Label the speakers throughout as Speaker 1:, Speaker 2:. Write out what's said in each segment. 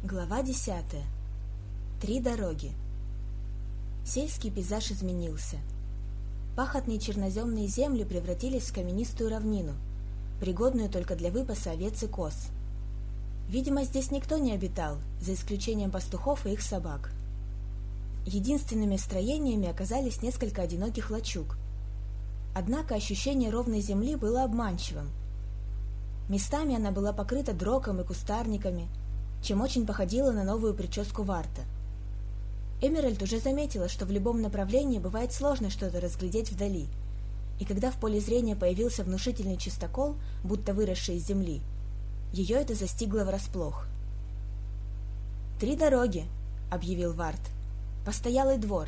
Speaker 1: Глава 10. 3 дороги. Сельский пейзаж изменился. Пахотные черноземные земли превратились в каменистую равнину, пригодную только для выпаса овец и коз. Видимо, здесь никто не обитал, за исключением пастухов и их собак. Единственными строениями оказались несколько одиноких лачуг. Однако ощущение ровной земли было обманчивым. Местами она была покрыта дроком и кустарниками, чем очень походила на новую прическу Варта. Эмеральд уже заметила, что в любом направлении бывает сложно что-то разглядеть вдали, и когда в поле зрения появился внушительный чистокол, будто выросший из земли, ее это застигло врасплох. «3 дороги», — объявил Варт. «Постоялый двор».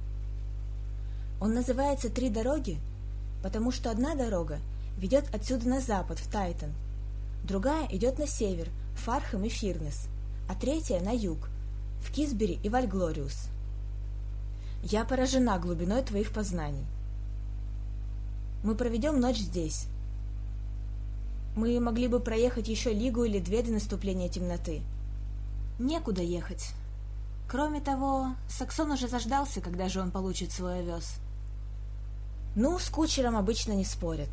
Speaker 1: Он называется «3 дороги», потому что одна дорога ведет отсюда на запад, в Тайтон, другая идет на север, в Фархэм и Фирнес, а третья на юг, в Кисбери и Вальглориус. Я поражена глубиной твоих познаний. Мы проведем ночь здесь. Мы могли бы проехать еще лигу или 2 до наступления темноты. Некуда ехать. Кроме того, Саксон уже заждался, когда же он получит свой овес. Ну, с кучером обычно не спорят.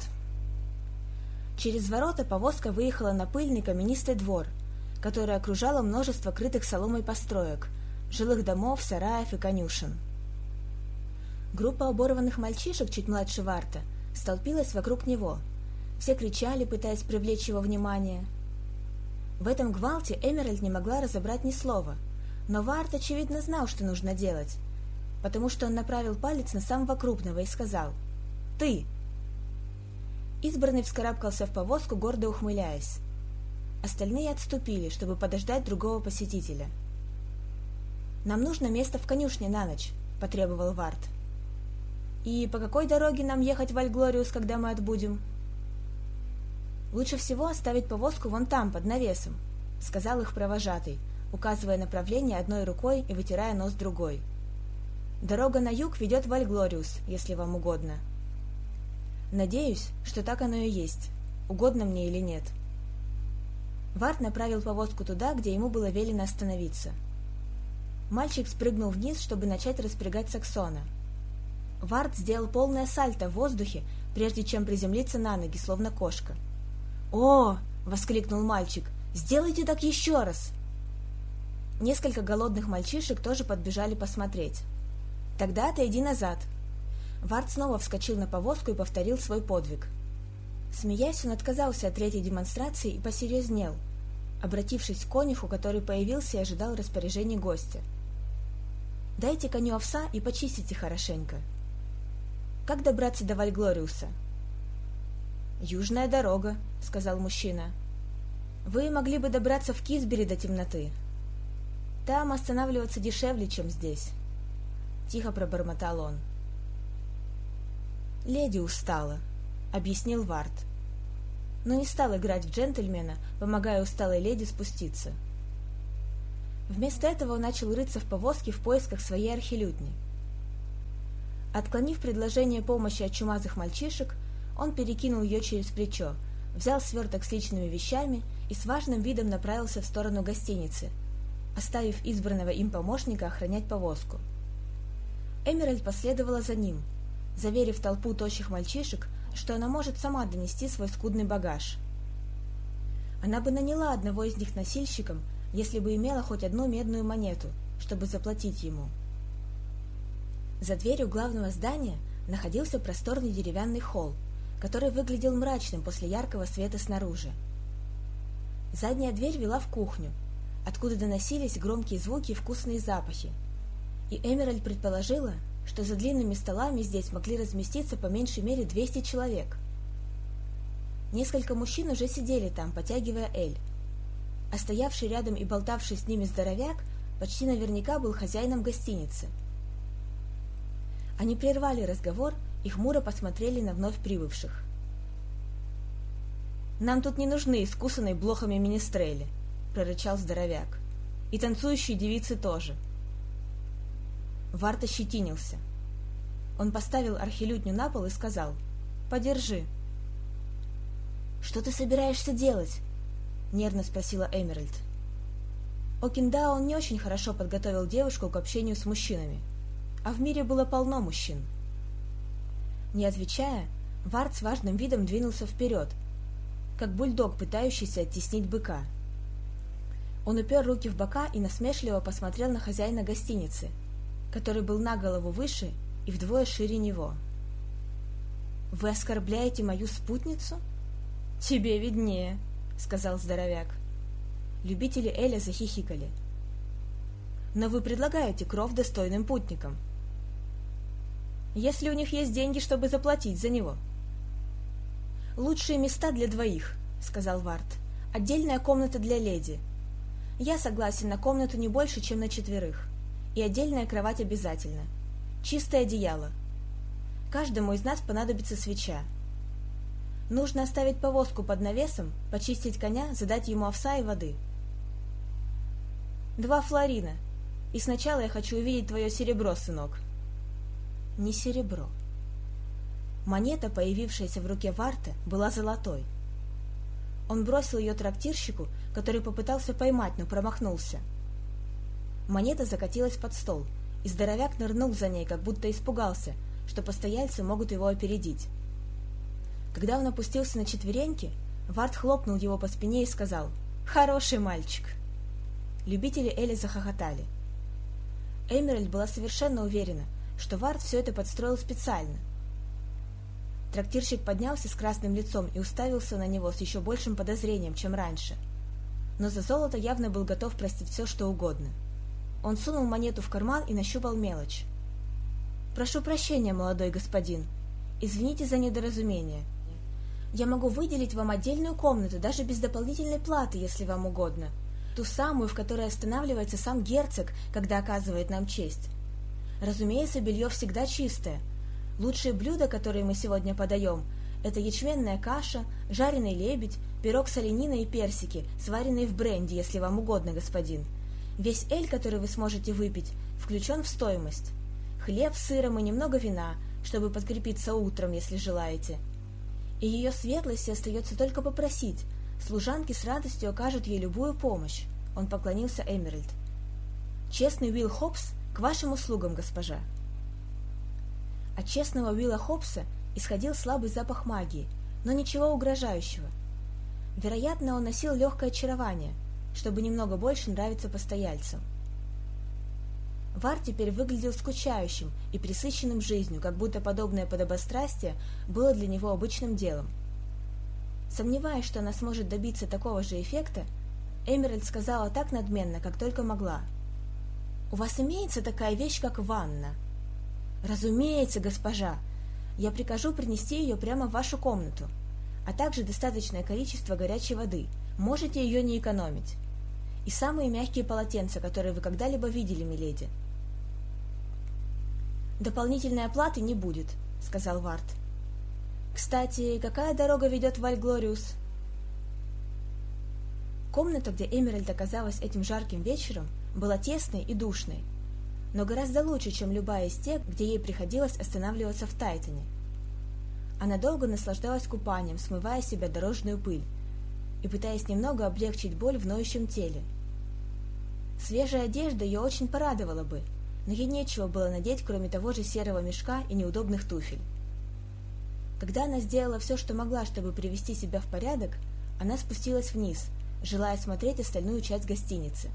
Speaker 1: Через ворота повозка выехала на пыльный каменистый двор, который окружало множество крытых соломой построек, жилых домов, сараев и конюшен. Группа оборванных мальчишек, чуть младше Варта, столпилась вокруг него. Все кричали, пытаясь привлечь его внимание. В этом гвалте Эмеральд не могла разобрать ни слова, но Варт, очевидно, знал, что нужно делать, потому что он направил палец на самого крупного и сказал: «Ты!» Избранный вскарабкался в повозку, гордо ухмыляясь. Остальные отступили, чтобы подождать другого посетителя. «Нам нужно место в конюшне на ночь», — потребовал Варт. «И по какой дороге нам ехать в Вальглориус, когда мы отбудем?» «Лучше всего оставить повозку вон там, под навесом», — сказал их провожатый, указывая направление одной рукой и вытирая нос другой. «Дорога на юг ведет в Вальглориус, если вам угодно». «Надеюсь, что так оно и есть, угодно мне или нет». Варт направил повозку туда, где ему было велено остановиться. Мальчик спрыгнул вниз, чтобы начать распрягать Саксона. Варт сделал полное сальто в воздухе, прежде чем приземлиться на ноги, словно кошка. «О!» — воскликнул мальчик. «Сделайте так еще раз!» Несколько голодных мальчишек тоже подбежали посмотреть. «Тогда отойди назад!» Варт снова вскочил на повозку и повторил свой подвиг. Смеясь, он отказался от третьей демонстрации и посерьезнел, обратившись к конюху, который появился и ожидал распоряжений гостя. «Дайте коню овса и почистите хорошенько». «Как добраться до Вальглориуса?» «Южная дорога», — сказал мужчина. «Вы могли бы добраться в Кисбери до темноты. Там останавливаться дешевле, чем здесь», — тихо пробормотал он. «Леди устала», — объяснил Варт, но не стал играть в джентльмена, помогая усталой леди спуститься. Вместо этого он начал рыться в повозке в поисках своей архилютни. Отклонив предложение помощи от чумазых мальчишек, он перекинул ее через плечо, взял сверток с личными вещами и с важным видом направился в сторону гостиницы, оставив избранного им помощника охранять повозку. Эмеральд последовала за ним, заверив толпу тощих мальчишек, что она может сама донести свой скудный багаж. Она бы наняла одного из них носильщиком, если бы имела хоть одну медную монету, чтобы заплатить ему. За дверью главного здания находился просторный деревянный холл, который выглядел мрачным после яркого света снаружи. Задняя дверь вела в кухню, откуда доносились громкие звуки и вкусные запахи, и Эмеральд предположила, что за длинными столами здесь могли разместиться по меньшей мере 200 человек. Несколько мужчин уже сидели там, потягивая эль, а стоявший рядом и болтавший с ними здоровяк почти наверняка был хозяином гостиницы. Они прервали разговор и хмуро посмотрели на вновь прибывших. «Нам тут не нужны искусанные блохами министрели», — прорычал здоровяк. «И танцующие девицы тоже». Варт ощетинился. Он поставил архилютню на пол и сказал: «Подержи». «Что ты собираешься делать?» — нервно спросила Эмеральд. Окиндао не очень хорошо подготовил девушку к общению с мужчинами, а в мире было полно мужчин. Не отвечая, Вард с важным видом двинулся вперед, как бульдог, пытающийся оттеснить быка. Он упер руки в бока и насмешливо посмотрел на хозяина гостиницы, который был на голову выше и вдвое шире него. «Вы оскорбляете мою спутницу?» «Тебе виднее», — сказал здоровяк. Любители Эля захихикали. «Но вы предлагаете кров достойным путникам, если у них есть деньги, чтобы заплатить за него». «Лучшие места для двоих», — сказал Вард. «Отдельная комната для леди. Я согласен на комнату не больше, чем на 4. И отдельная кровать обязательно. Чистое одеяло. Каждому из нас понадобится свеча. Нужно оставить повозку под навесом, почистить коня, задать ему овса и воды. 2 флорина. И сначала я хочу увидеть твое серебро, сынок». Не серебро. Монета, появившаяся в руке Варта, была золотой. Он бросил ее трактирщику, который попытался поймать, но промахнулся. Монета закатилась под стол, и здоровяк нырнул за ней, как будто испугался, что постояльцы могут его опередить. Когда он опустился на четвереньки, Вард хлопнул его по спине и сказал: «Хороший мальчик». Любители Эля захохотали. Эмеральд была совершенно уверена, что Вард все это подстроил специально. Трактирщик поднялся с красным лицом и уставился на него с еще большим подозрением, чем раньше. Но за золото явно был готов простить все, что угодно. Он сунул монету в карман и нащупал мелочь. «Прошу прощения, молодой господин. Извините за недоразумение. Я могу выделить вам отдельную комнату, даже без дополнительной платы, если вам угодно. Ту самую, в которой останавливается сам герцог, когда оказывает нам честь. Разумеется, белье всегда чистое. Лучшие блюда, которые мы сегодня подаем, это ячменная каша, жареный лебедь, пирог с олениной и персики, сваренные в бренди, если вам угодно, господин. Весь эль, который вы сможете выпить, включен в стоимость. Хлеб с сыром и немного вина, чтобы подкрепиться утром, если желаете. И ее светлости остается только попросить. Служанки с радостью окажут ей любую помощь». Он поклонился Эмеральд. «Честный Уилл Хоббс к вашим услугам, госпожа». От честного Уилла Хоббса исходил слабый запах магии, но ничего угрожающего. Вероятно, он носил легкое очарование, чтобы немного больше нравиться постояльцам. Вард теперь выглядел скучающим и пресыщенным жизнью, как будто подобное подобострастие было для него обычным делом. Сомневаясь, что она сможет добиться такого же эффекта, Эмеральд сказала так надменно, как только могла: «У вас имеется такая вещь, как ванна?» «Разумеется, госпожа. Я прикажу принести ее прямо в вашу комнату, а также достаточное количество горячей воды. Можете ее не экономить. И самые мягкие полотенца, которые вы когда-либо видели, миледи». «Дополнительной оплаты не будет», — сказал Вард. «Кстати, какая дорога ведет в Вальглориус?» Комната, где Эмеральд оказалась этим жарким вечером, была тесной и душной, но гораздо лучше, чем любая из тех, где ей приходилось останавливаться в Тайтоне. Она долго наслаждалась купанием, смывая с себя дорожную пыль и пытаясь немного облегчить боль в ноющем теле. Свежая одежда ее очень порадовала бы, но ей нечего было надеть, кроме того же серого мешка и неудобных туфель. Когда она сделала все, что могла, чтобы привести себя в порядок, она спустилась вниз, желая смотреть остальную часть гостиницы.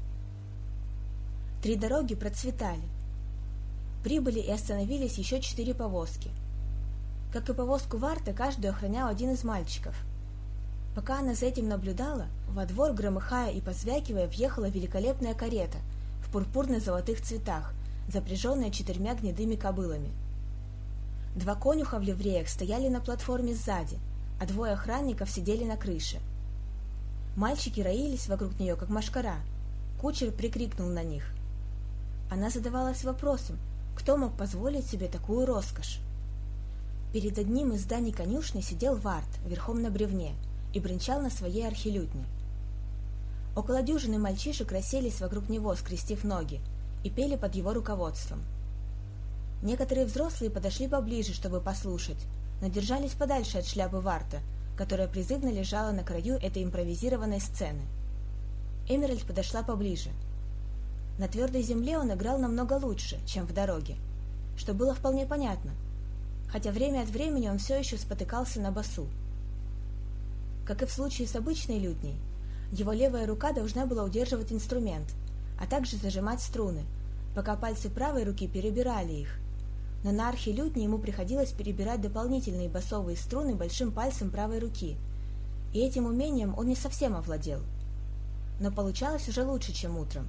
Speaker 1: 3 дороги процветали. Прибыли и остановились еще 4 повозки. Как и повозку Варта, каждую охранял один из мальчиков. Пока она за этим наблюдала, во двор, громыхая и позвякивая, въехала великолепная карета в пурпурно-золотых цветах, запряженная 4 гнедыми кобылами. 2 конюха в ливреях стояли на платформе сзади, а 2 охранников сидели на крыше. Мальчики роились вокруг нее, как мошкара. Кучер прикрикнул на них. Она задавалась вопросом, кто мог позволить себе такую роскошь. Перед одним из зданий конюшни сидел Вард верхом на бревне и бренчал на своей архилютне. Около дюжины мальчишек расселись вокруг него, скрестив ноги, и пели под его руководством. Некоторые взрослые подошли поближе, чтобы послушать, но держались подальше от шляпы Варта, которая призывно лежала на краю этой импровизированной сцены. Эмеральд подошла поближе. На твердой земле он играл намного лучше, чем в дороге, что было вполне понятно, хотя время от времени он все еще спотыкался на басу. Как и в случае с обычной лютней, его левая рука должна была удерживать инструмент, а также зажимать струны, пока пальцы правой руки перебирали их. Но на архилютне ему приходилось перебирать дополнительные басовые струны большим пальцем правой руки, и этим умением он не совсем овладел. Но получалось уже лучше, чем утром.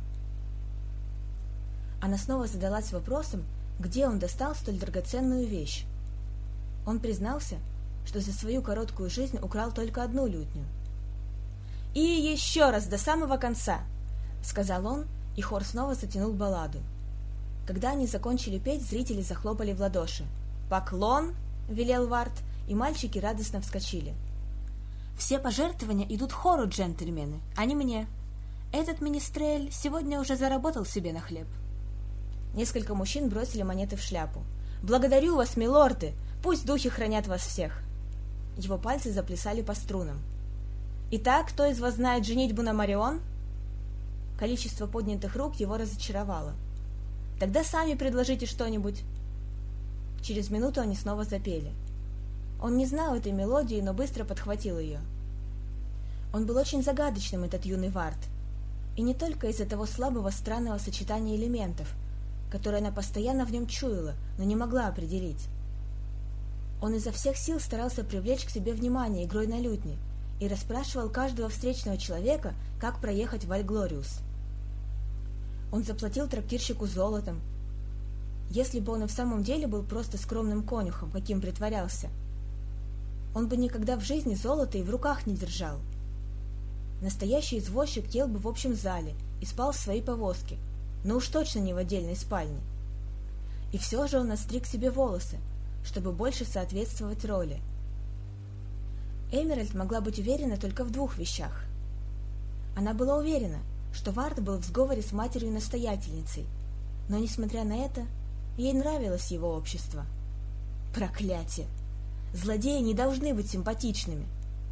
Speaker 1: Она снова задалась вопросом, где он достал столь драгоценную вещь. Он признался, что за свою короткую жизнь украл только одну лютню. «И еще раз до самого конца!» — сказал он, и хор снова затянул балладу. Когда они закончили петь, зрители захлопали в ладоши. «Поклон!» — велел Вард, и мальчики радостно вскочили. «Все пожертвования идут хору, джентльмены, а не мне. Этот министрель сегодня уже заработал себе на хлеб». Несколько мужчин бросили монеты в шляпу. «Благодарю вас, милорды! Пусть духи хранят вас всех!» Его пальцы заплясали по струнам. «Итак, кто из вас знает женитьбу на Марион?» Количество поднятых рук его разочаровало. «Тогда сами предложите что-нибудь». Через минуту они снова запели. Он не знал этой мелодии, но быстро подхватил ее. Он был очень загадочным, этот юный Вард. И не только из-за того слабого странного сочетания элементов, которое она постоянно в нем чуяла, но не могла определить. Он изо всех сил старался привлечь к себе внимание игрой на лютне и расспрашивал каждого встречного человека, как проехать в Аль-Глориус. Он заплатил трактирщику золотом. Если бы он и в самом деле был просто скромным конюхом, каким притворялся, он бы никогда в жизни золото и в руках не держал. Настоящий извозчик ел бы в общем зале и спал в своей повозке, но уж точно не в отдельной спальне. И все же он остриг себе волосы, чтобы больше соответствовать роли. Эмеральд могла быть уверена только в двух вещах. Она была уверена, что Вард был в сговоре с матерью-настоятельницей, но, несмотря на это, ей нравилось его общество. Проклятие! Злодеи не должны быть симпатичными.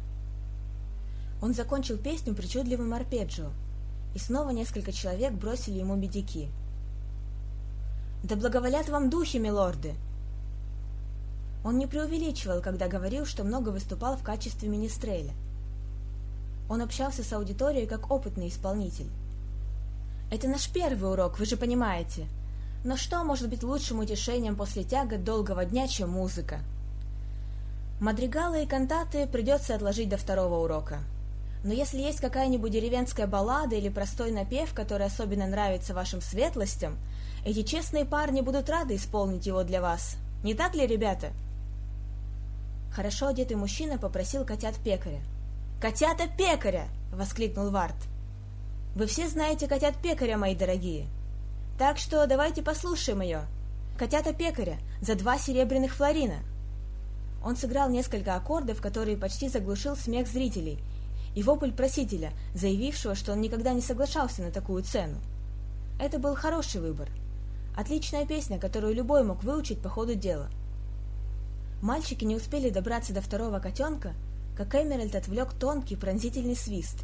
Speaker 1: Он закончил песню причудливым арпеджио, и снова несколько человек бросили ему медики. «Да благоволят вам духи, милорды!» Он не преувеличивал, когда говорил, что много выступал в качестве министреля. Он общался с аудиторией как опытный исполнитель. «Это наш первый урок, вы же понимаете. Но что может быть лучшим утешением после тягот долгого дня, чем музыка? Мадригалы и кантаты придется отложить до второго урока. Но если есть какая-нибудь деревенская баллада или простой напев, который особенно нравится вашим светлостям, эти честные парни будут рады исполнить его для вас. Не так ли, ребята?» Хорошо одетый мужчина попросил котят-пекаря. «Котята-пекаря!» — воскликнул Вард. «Вы все знаете котят-пекаря, мои дорогие. Так что давайте послушаем ее. Котята-пекаря за 2 серебряных флорина». Он сыграл несколько аккордов, которые почти заглушил смех зрителей, и вопль просителя, заявившего, что он никогда не соглашался на такую цену. Это был хороший выбор. Отличная песня, которую любой мог выучить по ходу дела. Мальчики не успели добраться до второго котенка, как Эмеральд отвлек тонкий пронзительный свист.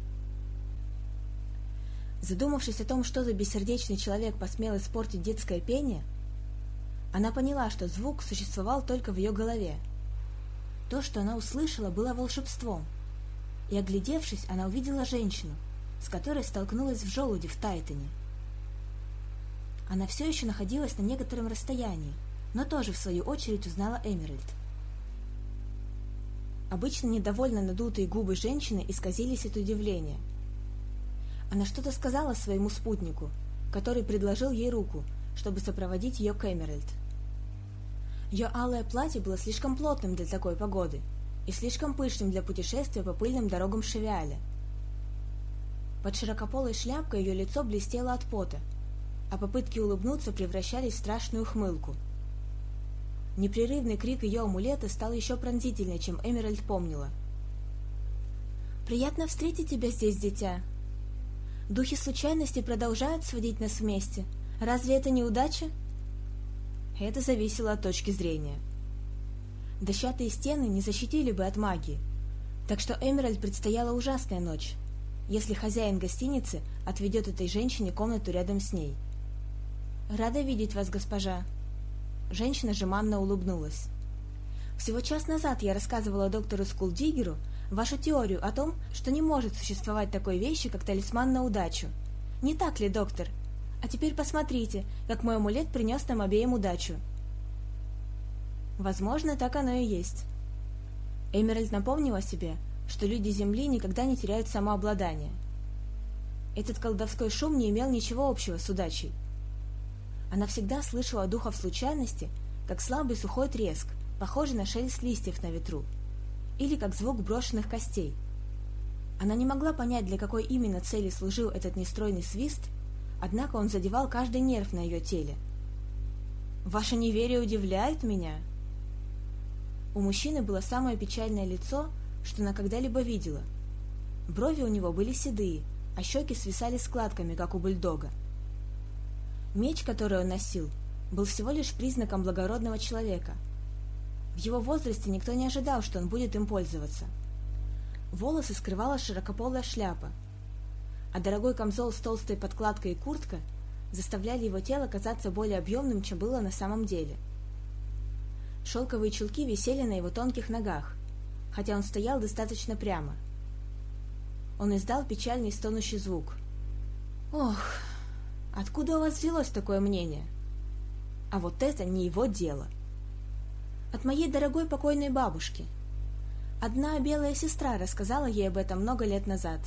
Speaker 1: Задумавшись о том, что за бессердечный человек посмел испортить детское пение, она поняла, что звук существовал только в ее голове. То, что она услышала, было волшебством, и, оглядевшись, она увидела женщину, с которой столкнулась в желуди в Тайтоне. Она все еще находилась на некотором расстоянии, но тоже, в свою очередь, узнала Эмеральд. Обычно недовольно надутые губы женщины исказились от удивления. Она что-то сказала своему спутнику, который предложил ей руку, чтобы сопроводить ее к Эмеральд. Ее алое платье было слишком плотным для такой погоды и слишком пышным для путешествия по пыльным дорогам Шевиаля. Под широкополой шляпкой ее лицо блестело от пота, а попытки улыбнуться превращались в страшную ухмылку. Непрерывный крик ее амулета стал еще пронзительнее, чем Эмеральд помнила. «Приятно встретить тебя здесь, дитя. Духи случайности продолжают сводить нас вместе. Разве это не удача?» Это зависело от точки зрения. Дощатые стены не защитили бы от магии, так что Эмеральд предстояла ужасная ночь. если хозяин гостиницы отведет этой женщине комнату рядом с ней. «Рада видеть вас, госпожа». Женщина жеманно улыбнулась. «Всего час назад я рассказывала доктору Скулдигеру вашу теорию о том, что не может существовать такой вещи, как талисман на удачу. Не так ли, доктор? А теперь посмотрите, как мой амулет принес нам обеим удачу». Возможно, так оно и есть. Эмеральд напомнила себе, что люди Земли никогда не теряют самообладание. Этот колдовской шум не имел ничего общего с удачей. Она всегда слышала духов случайности, как слабый сухой треск, похожий на шелест листьев на ветру, или как звук брошенных костей. Она не могла понять, для какой именно цели служил этот нестройный свист, однако он задевал каждый нерв на ее теле. «Ваше неверие удивляет меня». У мужчины было самое печальное лицо, что она когда-либо видела. Брови у него были седые, а щеки свисали складками, как у бульдога. Меч, который он носил, был всего лишь признаком благородного человека. В его возрасте никто не ожидал, что он будет им пользоваться. Волосы скрывала широкополая шляпа, а дорогой камзол с толстой подкладкой и куртка заставляли его тело казаться более объемным, чем было на самом деле. Шелковые чулки висели на его тонких ногах, хотя он стоял достаточно прямо. Он издал печальный стонущий звук. «Ох, откуда у вас взялось такое мнение? А вот это не его дело. От моей дорогой покойной бабушки. Одна белая сестра рассказала ей об этом много лет назад.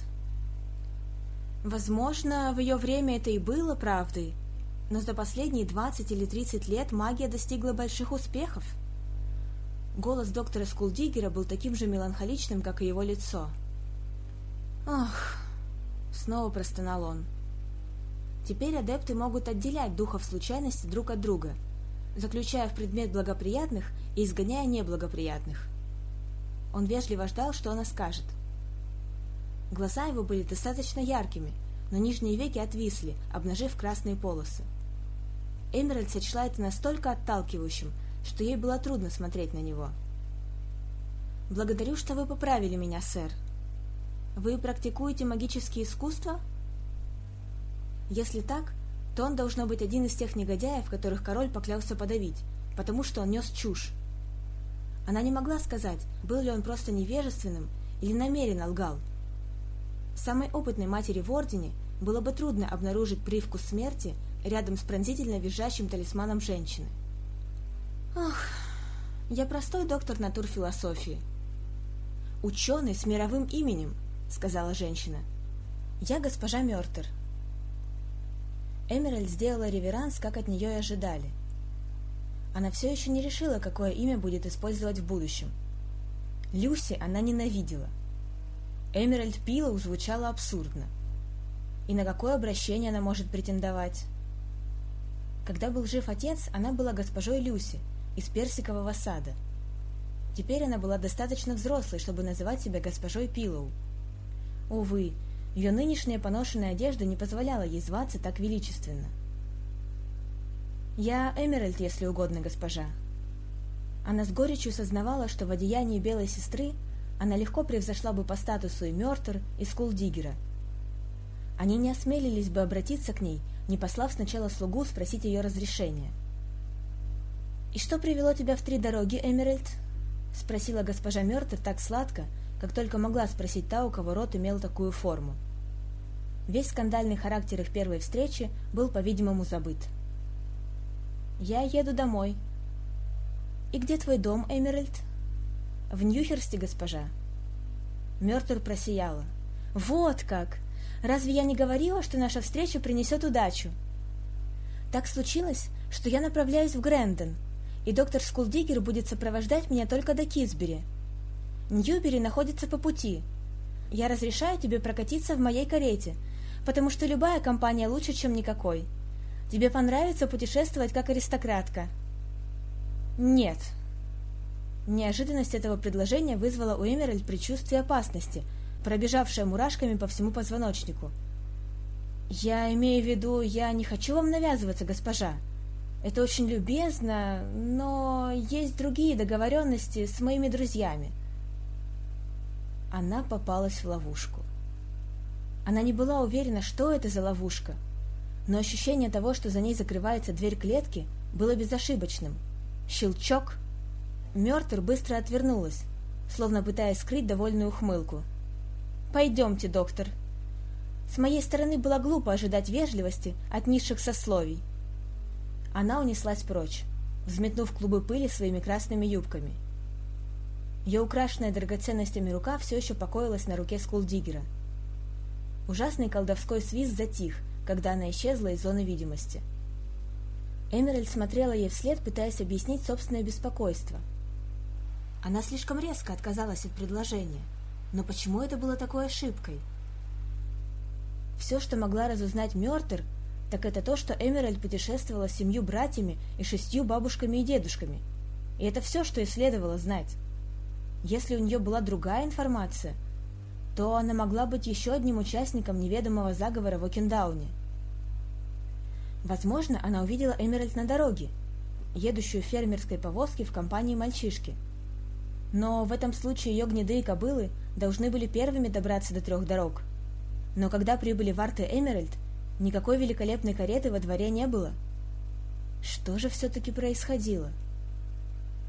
Speaker 1: Возможно, в ее время это и было правдой, но за последние 20 или 30 лет магия достигла больших успехов». Голос доктора Скулдигера был таким же меланхоличным, как и его лицо. «Ох!» — снова простонал он. «Теперь адепты могут отделять духов случайности друг от друга, заключая в предмет благоприятных и изгоняя неблагоприятных». Он вежливо ждал, что она скажет. Глаза его были достаточно яркими, но нижние веки отвисли, обнажив красные полосы. Эмеральд сочла это настолько отталкивающим, что ей было трудно смотреть на него. «Благодарю, что вы поправили меня, сэр. Вы практикуете магические искусства?» Если так, то он должно быть один из тех негодяев, которых король поклялся подавить, потому что он нес чушь. Она не могла сказать, был ли он просто невежественным или намеренно лгал. Самой опытной матери в Ордене было бы трудно обнаружить привкус смерти рядом с пронзительно визжащим талисманом женщины. «Ох, я простой доктор натурфилософии». «Ученый с мировым именем», — сказала женщина. «Я госпожа Мёртер». Эмеральд сделала реверанс, как от нее и ожидали. Она все еще не решила, какое имя будет использовать в будущем. Люси она ненавидела. Эмеральд Пиллоу звучало абсурдно. И на какое обращение она может претендовать? Когда был жив отец, она была госпожой Люси из Персикового сада. Теперь она была достаточно взрослой, чтобы называть себя госпожой Пиллоу. Увы, ее нынешняя поношенная одежда не позволяла ей зваться так величественно. «Я Эмеральд, если угодно, госпожа». Она с горечью сознавала, что в одеянии белой сестры она легко превзошла бы по статусу и Мёртер, и Скулдигера. Они не осмелились бы обратиться к ней, не послав сначала слугу спросить ее разрешения. «И что привело тебя в три дороги, Эмеральд?» — спросила госпожа Мёртер так сладко, как только могла спросить та, у кого рот имел такую форму. Весь скандальный характер их первой встречи был, по-видимому, забыт. «Я еду домой». «И где твой дом, Эмеральд?» «В Ньюхерсте, госпожа». Мёртер просияла. «Вот как! Разве я не говорила, что наша встреча принесет удачу?» «Так случилось, что я направляюсь в Грэндон, и доктор Скулдигер будет сопровождать меня только до Кисбери. Ньюбери находится по пути. Я разрешаю тебе прокатиться в моей карете, потому что любая компания лучше, чем никакой. Тебе понравится путешествовать как аристократка». «Нет». Неожиданность этого предложения вызвала у Эмеральд предчувствие опасности, пробежавшее мурашками по всему позвоночнику. «Я имею в виду, я не хочу вам навязываться, госпожа. Это очень любезно, но есть другие договоренности с моими друзьями». Она попалась в ловушку. Она не была уверена, что это за ловушка, но ощущение того, что за ней закрывается дверь клетки, было безошибочным. Щелчок! Мёртер быстро отвернулась, словно пытаясь скрыть довольную ухмылку. «Пойдемте, доктор». С моей стороны было глупо ожидать вежливости от низших сословий. Она унеслась прочь, взметнув клубы пыли своими красными юбками. Ее украшенная драгоценностями рука все еще покоилась на руке Скулдиггера. Ужасный колдовской свист затих, когда она исчезла из зоны видимости. Эмеральд смотрела ей вслед, пытаясь объяснить собственное беспокойство. Она слишком резко отказалась от предложения, но почему это было такой ошибкой? Все, что могла разузнать Мёртер, так это то, что Эмеральд путешествовала с 7 братьями и 6 бабушками и дедушками. И это все, что ей следовало знать. Если у нее была другая информация, то она могла быть еще одним участником неведомого заговора в Окендауне. Возможно, она увидела Эмеральд на дороге, едущую в фермерской повозке в компании мальчишки. Но в этом случае ее гнедые кобылы должны были первыми добраться до 3 дорог. Но когда прибыли в Арте Эмеральд, никакой великолепной кареты во дворе не было. Что же все-таки происходило?